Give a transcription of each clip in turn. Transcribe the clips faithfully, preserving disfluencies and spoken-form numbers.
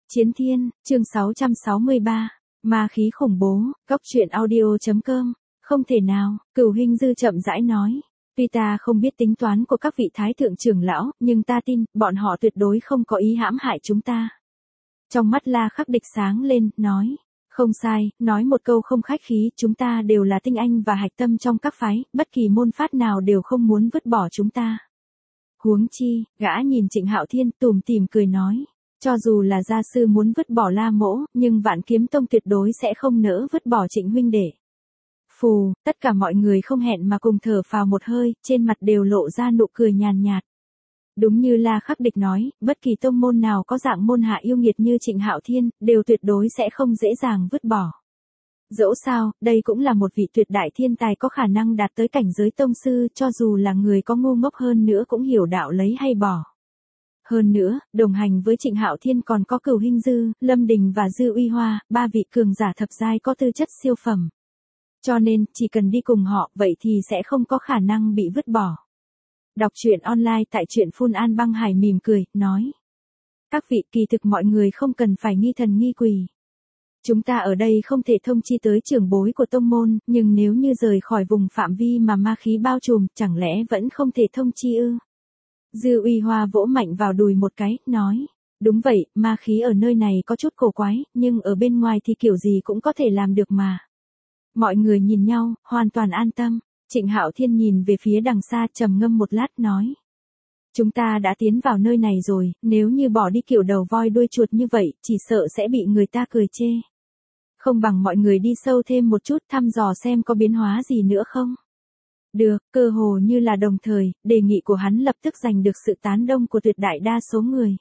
Chiến Thiên, chương sáu trăm sáu mươi ba, ma khí khủng bố, góc truyện audio.com, không thể nào, Cửu Hinh Dư chậm rãi nói. Tuy ta không biết tính toán của các vị thái thượng trưởng lão, nhưng ta tin, bọn họ tuyệt đối không có ý hãm hại chúng ta. Trong mắt La Khắc Địch sáng lên, nói. Không sai, nói một câu không khách khí, chúng ta đều là tinh anh và hạch tâm trong các phái, bất kỳ môn phát nào đều không muốn vứt bỏ chúng ta. Huống chi, gã nhìn Trịnh Hạo Thiên tủm tỉm cười nói. Cho dù là gia sư muốn vứt bỏ La Mỗ, nhưng Vạn Kiếm Tông tuyệt đối sẽ không nỡ vứt bỏ Trịnh huynh đệ. Phù, tất cả mọi người không hẹn mà cùng thở phào một hơi, trên mặt đều lộ ra nụ cười nhàn nhạt. Đúng như La Khắc Địch nói, bất kỳ tông môn nào có dạng môn hạ yêu nghiệt như Trịnh Hạo Thiên, đều tuyệt đối sẽ không dễ dàng vứt bỏ. Dẫu sao, đây cũng là một vị tuyệt đại thiên tài có khả năng đạt tới cảnh giới tông sư, cho dù là người có ngu ngốc hơn nữa cũng hiểu đạo lấy hay bỏ. Hơn nữa, đồng hành với Trịnh Hạo Thiên còn có Cửu Hinh Dư, Lâm Đình và Dư Uy Hoa, ba vị cường giả thập giai có tư chất siêu phẩm. Cho nên, chỉ cần đi cùng họ, vậy thì sẽ không có khả năng bị vứt bỏ. Đọc truyện online tại truyện Phun An Băng Hải mỉm cười, nói. Các vị, kỳ thực mọi người không cần phải nghi thần nghi quỷ. Chúng ta ở đây không thể thông chi tới trưởng bối của tông môn, nhưng nếu như rời khỏi vùng phạm vi mà ma khí bao trùm, chẳng lẽ vẫn không thể thông chi ư? Dư Uy Hoa vỗ mạnh vào đùi một cái, nói. Đúng vậy, ma khí ở nơi này có chút cổ quái, nhưng ở bên ngoài thì kiểu gì cũng có thể làm được mà. Mọi người nhìn nhau, hoàn toàn an tâm. Trịnh Hạo Thiên nhìn về phía đằng xa trầm ngâm một lát nói. Chúng ta đã tiến vào nơi này rồi, nếu như bỏ đi kiểu đầu voi đuôi chuột như vậy, chỉ sợ sẽ bị người ta cười chê. Không bằng mọi người đi sâu thêm một chút thăm dò xem có biến hóa gì nữa không? Được, cơ hồ như là đồng thời, đề nghị của hắn lập tức giành được sự tán đồng của tuyệt đại đa số người.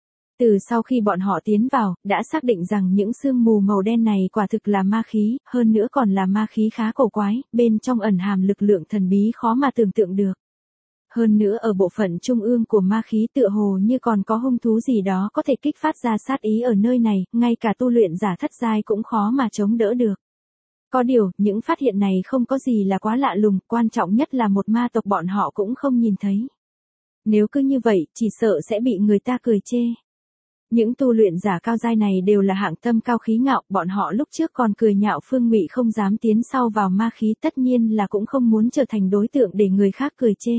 Từ sau khi bọn họ tiến vào, đã xác định rằng những sương mù màu đen này quả thực là ma khí, hơn nữa còn là ma khí khá cổ quái, bên trong ẩn hàm lực lượng thần bí khó mà tưởng tượng được. Hơn nữa ở bộ phận trung ương của ma khí tựa hồ như còn có hung thú gì đó có thể kích phát ra sát ý ở nơi này, ngay cả tu luyện giả thất giai cũng khó mà chống đỡ được. Có điều, những phát hiện này không có gì là quá lạ lùng, quan trọng nhất là một ma tộc bọn họ cũng không nhìn thấy. Nếu cứ như vậy, chỉ sợ sẽ bị người ta cười chê. Những tu luyện giả cao giai này đều là hạng tâm cao khí ngạo, bọn họ lúc trước còn cười nhạo Phương Ngụy không dám tiến sau vào ma khí, tất nhiên là cũng không muốn trở thành đối tượng để người khác cười chê.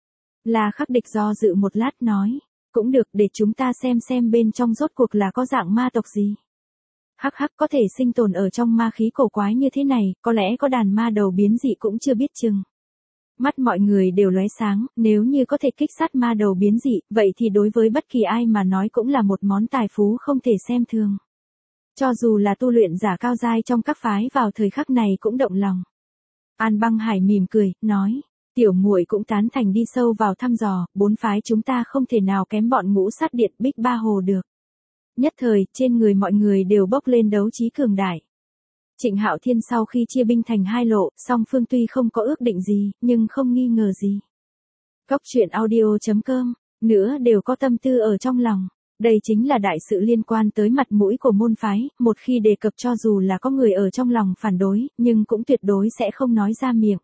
La Khắc Địch do dự một lát nói, cũng được, để chúng ta xem xem bên trong rốt cuộc là có dạng ma tộc gì. Hắc hắc, có thể sinh tồn ở trong ma khí cổ quái như thế này, có lẽ có đàn ma đầu biến dị cũng chưa biết chừng. Mắt mọi người đều lóe sáng, nếu như có thể kích sát ma đầu biến dị, vậy thì đối với bất kỳ ai mà nói cũng là một món tài phú không thể xem thường. Cho dù là tu luyện giả cao giai trong các phái vào thời khắc này cũng động lòng. An Băng Hải mỉm cười, nói, tiểu muội cũng tán thành đi sâu vào thăm dò, bốn phái chúng ta không thể nào kém bọn Ngũ Sát Điện Bích Ba Hồ được. Nhất thời, trên người mọi người đều bốc lên đấu trí cường đại. Trịnh Hạo Thiên sau khi chia binh thành hai lộ, song phương tuy không có ước định gì, nhưng không nghi ngờ gì. Góc truyện audio.com, nữa đều có tâm tư ở trong lòng. Đây chính là đại sự liên quan tới mặt mũi của môn phái, một khi đề cập cho dù là có người ở trong lòng phản đối, nhưng cũng tuyệt đối sẽ không nói ra miệng.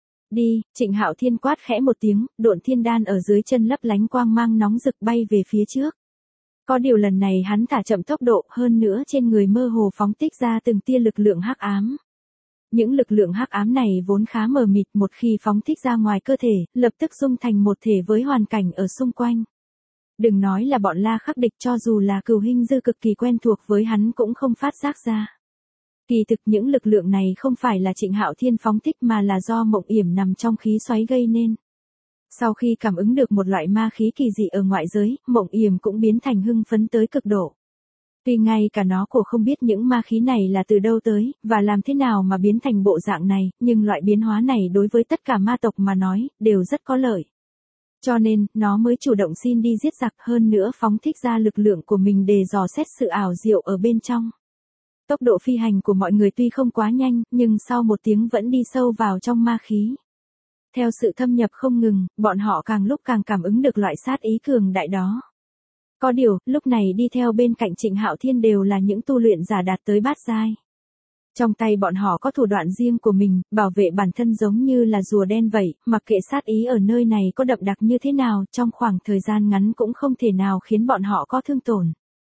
Đi, Trịnh Hạo Thiên quát khẽ một tiếng, độn thiên đan ở dưới chân lấp lánh quang mang nóng rực bay về phía trước. Có điều lần này hắn thả chậm tốc độ, hơn nữa trên người mơ hồ phóng tích ra từng tia lực lượng hắc ám. Những lực lượng hắc ám này vốn khá mờ mịt, một khi phóng thích ra ngoài cơ thể, lập tức dung thành một thể với hoàn cảnh ở xung quanh. Đừng nói là bọn La Khắc Địch, cho dù là Cửu Hinh Dư cực kỳ quen thuộc với hắn cũng không phát giác ra. Kỳ thực những lực lượng này không phải là Trịnh Hạo Thiên phóng thích mà là do Mộng Yểm nằm trong khí xoáy gây nên. Sau khi cảm ứng được một loại ma khí kỳ dị ở ngoại giới, Mộng Yểm cũng biến thành hưng phấn tới cực độ. Tuy ngay cả nó cũng không biết những ma khí này là từ đâu tới, và làm thế nào mà biến thành bộ dạng này, nhưng loại biến hóa này đối với tất cả ma tộc mà nói, đều rất có lợi. Cho nên, nó mới chủ động xin đi giết giặc, hơn nữa phóng thích ra lực lượng của mình để dò xét sự ảo diệu ở bên trong. Tốc độ phi hành của mọi người tuy không quá nhanh, nhưng sau một tiếng vẫn đi sâu vào trong ma khí. Theo sự thâm nhập không ngừng, bọn họ càng lúc càng cảm ứng được loại sát ý cường đại đó. Có điều, lúc này đi theo bên cạnh Trịnh Hạo Thiên đều là những tu luyện giả đạt tới bát giai. Trong tay bọn họ có thủ đoạn riêng của mình, bảo vệ bản thân giống như là rùa đen vậy, mặc kệ sát ý ở nơi này có đậm đặc như thế nào, trong khoảng thời gian ngắn cũng không thể nào khiến bọn họ có thương tổn.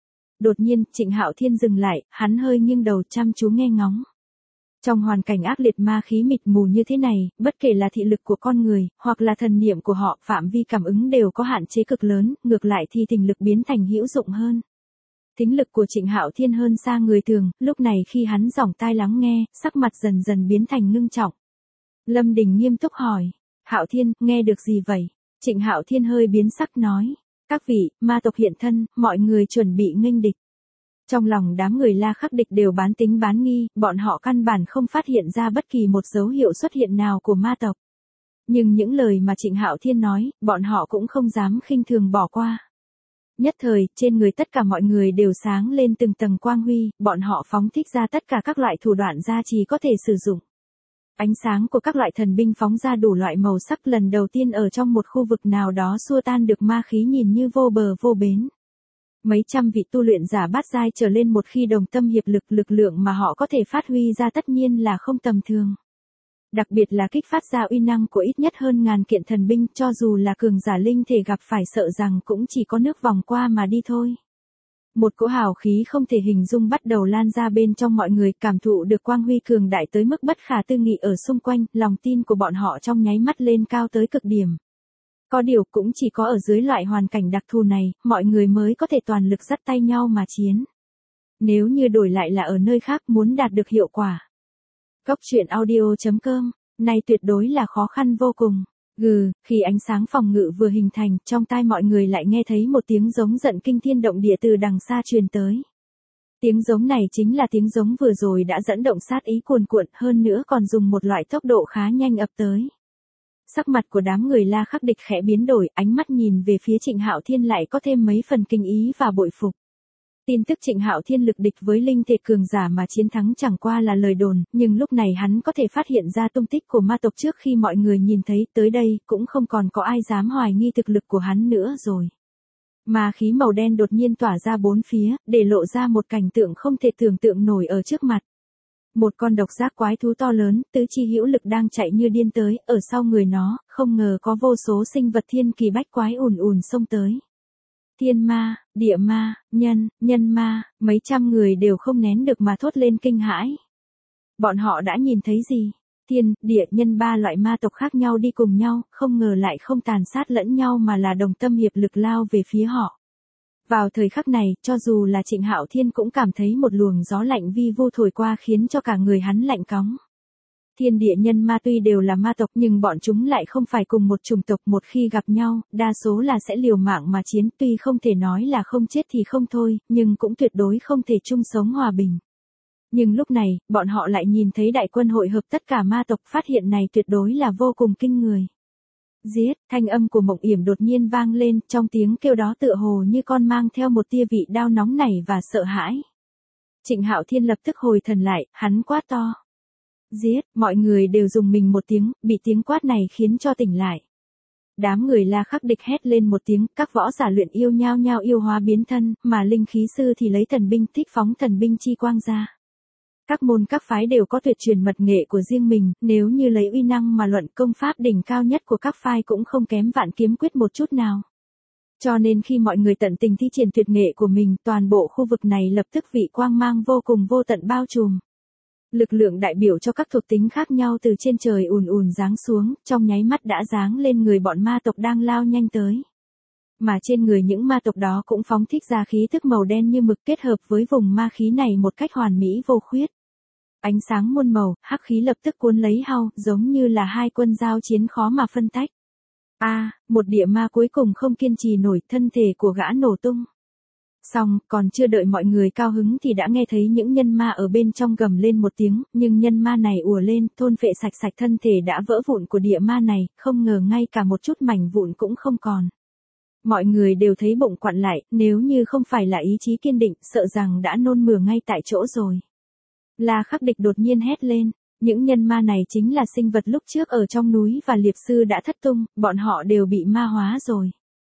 Đột nhiên, Trịnh Hạo Thiên dừng lại, hắn hơi nghiêng đầu chăm chú nghe ngóng. Trong hoàn cảnh ác liệt ma khí mịt mù như thế này, bất kể là thị lực của con người, hoặc là thần niệm của họ, phạm vi cảm ứng đều có hạn chế cực lớn, ngược lại thì thính lực biến thành hữu dụng hơn. Thính lực của Trịnh Hạo Thiên hơn xa người thường, lúc này khi hắn dòng tai lắng nghe, sắc mặt dần dần biến thành ngưng trọng. Lâm Đình nghiêm túc hỏi, Hạo Thiên, nghe được gì vậy? Trịnh Hạo Thiên hơi biến sắc nói, các vị, ma tộc hiện thân, mọi người chuẩn bị nghênh địch. Trong lòng đám người La Khắc Địch đều bán tính bán nghi, bọn họ căn bản không phát hiện ra bất kỳ một dấu hiệu xuất hiện nào của ma tộc. Nhưng những lời mà Trịnh Hạo Thiên nói, bọn họ cũng không dám khinh thường bỏ qua. Nhất thời, trên người tất cả mọi người đều sáng lên từng tầng quang huy, bọn họ phóng thích ra tất cả các loại thủ đoạn gia trì có thể sử dụng. Ánh sáng của các loại thần binh phóng ra đủ loại màu sắc lần đầu tiên ở trong một khu vực nào đó xua tan được ma khí nhìn như vô bờ vô bến. Mấy trăm vị tu luyện giả bát giai trở lên một khi đồng tâm hiệp lực, lực lượng mà họ có thể phát huy ra tất nhiên là không tầm thường. Đặc biệt là kích phát ra uy năng của ít nhất hơn ngàn kiện thần binh, cho dù là cường giả linh thể gặp phải sợ rằng cũng chỉ có nước vòng qua mà đi thôi. Một cỗ hào khí không thể hình dung bắt đầu lan ra bên trong mọi người, cảm thụ được quang huy cường đại tới mức bất khả tư nghị ở xung quanh, lòng tin của bọn họ trong nháy mắt lên cao tới cực điểm. Có điều cũng chỉ có ở dưới loại hoàn cảnh đặc thù này, mọi người mới có thể toàn lực dắt tay nhau mà chiến. Nếu như đổi lại là ở nơi khác muốn đạt được hiệu quả. Cốc truyện audio chấm com, này tuyệt đối là khó khăn vô cùng. Gừ, khi ánh sáng phòng ngự vừa hình thành, trong tai mọi người lại nghe thấy một tiếng giống giận kinh thiên động địa từ đằng xa truyền tới. Tiếng giống này chính là tiếng giống vừa rồi đã dẫn động sát ý cuồn cuộn, hơn nữa còn dùng một loại tốc độ khá nhanh ập tới. Sắc mặt của đám người La Khắc Địch khẽ biến đổi, ánh mắt nhìn về phía Trịnh Hạo Thiên lại có thêm mấy phần kinh ý và bội phục. Tin tức Trịnh Hạo Thiên lực địch với linh thể cường giả mà chiến thắng chẳng qua là lời đồn, nhưng lúc này hắn có thể phát hiện ra tung tích của ma tộc trước khi mọi người nhìn thấy, tới đây cũng không còn có ai dám hoài nghi thực lực của hắn nữa rồi. Ma khí màu đen đột nhiên tỏa ra bốn phía, để lộ ra một cảnh tượng không thể tưởng tượng nổi ở trước mặt. Một con độc giác quái thú to lớn, tứ chi hữu lực đang chạy như điên tới, ở sau người nó, không ngờ có vô số sinh vật thiên kỳ bách quái ùn ùn xông tới. Thiên ma, địa ma, nhân, nhân ma, mấy trăm người đều không nén được mà thốt lên kinh hãi. Bọn họ đã nhìn thấy gì? Thiên, địa, nhân ba loại ma tộc khác nhau đi cùng nhau, không ngờ lại không tàn sát lẫn nhau mà là đồng tâm hiệp lực lao về phía họ. Vào thời khắc này, cho dù là Trịnh Hạo Thiên cũng cảm thấy một luồng gió lạnh vi vu thổi qua khiến cho cả người hắn lạnh cóng. Thiên địa nhân ma tuy đều là ma tộc nhưng bọn chúng lại không phải cùng một chủng tộc, một khi gặp nhau, đa số là sẽ liều mạng mà chiến, tuy không thể nói là không chết thì không thôi, nhưng cũng tuyệt đối không thể chung sống hòa bình. Nhưng lúc này, bọn họ lại nhìn thấy đại quân hội hợp tất cả ma tộc, phát hiện này tuyệt đối là vô cùng kinh người. Giết, thanh âm của Mộng Yểm đột nhiên vang lên, trong tiếng kêu đó tựa hồ như con mang theo một tia vị đau nóng nảy và sợ hãi. Trịnh Hạo Thiên lập tức hồi thần lại, hắn quát to. Giết, mọi người đều dùng mình một tiếng, bị tiếng quát này khiến cho tỉnh lại. Đám người La Khắc Địch hét lên một tiếng, các võ giả luyện yêu nhao nhao yêu hóa biến thân, mà linh khí sư thì lấy thần binh thích phóng thần binh chi quang ra. Các môn các phái đều có tuyệt truyền mật nghệ của riêng mình, nếu như lấy uy năng mà luận, công pháp đỉnh cao nhất của các phái cũng không kém Vạn Kiếm Quyết một chút nào. Cho nên khi mọi người tận tình thi triển tuyệt nghệ của mình, toàn bộ khu vực này lập tức vị quang mang vô cùng vô tận bao trùm. Lực lượng đại biểu cho các thuộc tính khác nhau từ trên trời ùn ùn giáng xuống, trong nháy mắt đã giáng lên người bọn ma tộc đang lao nhanh tới. Mà trên người những ma tộc đó cũng phóng thích ra khí thức màu đen như mực, kết hợp với vùng ma khí này một cách hoàn mỹ vô khuyết. Ánh sáng muôn màu, hắc khí lập tức cuốn lấy hau, giống như là hai quân giao chiến khó mà phân tách. A, à, một địa ma cuối cùng không kiên trì nổi, thân thể của gã nổ tung. Xong, còn chưa đợi mọi người cao hứng thì đã nghe thấy những nhân ma ở bên trong gầm lên một tiếng, nhưng nhân ma này ùa lên, thôn phệ sạch sạch thân thể đã vỡ vụn của địa ma này, không ngờ ngay cả một chút mảnh vụn cũng không còn. Mọi người đều thấy bụng quặn lại, nếu như không phải là ý chí kiên định, sợ rằng đã nôn mửa ngay tại chỗ rồi. La Khắc Địch đột nhiên hét lên, những nhân ma này chính là sinh vật lúc trước ở trong núi và liệp sư đã thất tung, bọn họ đều bị ma hóa rồi.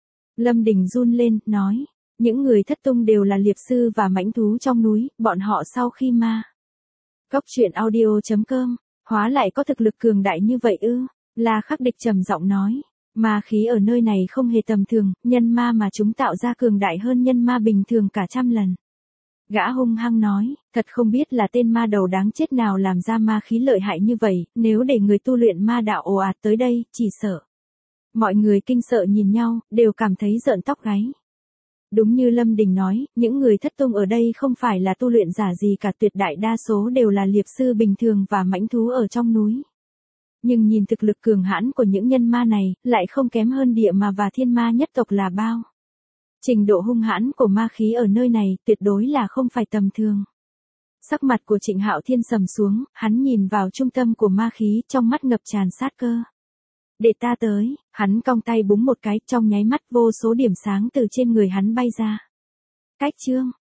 Lâm Đình run lên, nói, những người thất tung đều là liệp sư và mãnh thú trong núi, bọn họ sau khi ma. Cốc truyện audio chấm com, hóa lại có thực lực cường đại như vậy ư? La Khắc Địch trầm giọng nói, ma khí ở nơi này không hề tầm thường, nhân ma mà chúng tạo ra cường đại hơn nhân ma bình thường cả trăm lần. Gã hung hăng nói, thật không biết là tên ma đầu đáng chết nào làm ra ma khí lợi hại như vậy, nếu để người tu luyện ma đạo ồ ạt tới đây, chỉ sợ. Mọi người kinh sợ nhìn nhau, đều cảm thấy rợn tóc gáy. Đúng như Lâm Đình nói, những người thất tung ở đây không phải là tu luyện giả gì cả, tuyệt đại đa số đều là liệp sư bình thường và mãnh thú ở trong núi. Nhưng nhìn thực lực cường hãn của những nhân ma này, lại không kém hơn địa ma và thiên ma nhất tộc là bao. Trình độ hung hãn của ma khí ở nơi này tuyệt đối là không phải tầm thường. Sắc mặt của Trịnh Hạo Thiên sầm xuống, hắn nhìn vào trung tâm của ma khí, trong mắt ngập tràn sát cơ. Để ta tới, hắn cong tay búng một cái, trong nháy mắt vô số điểm sáng từ trên người hắn bay ra. Cách chương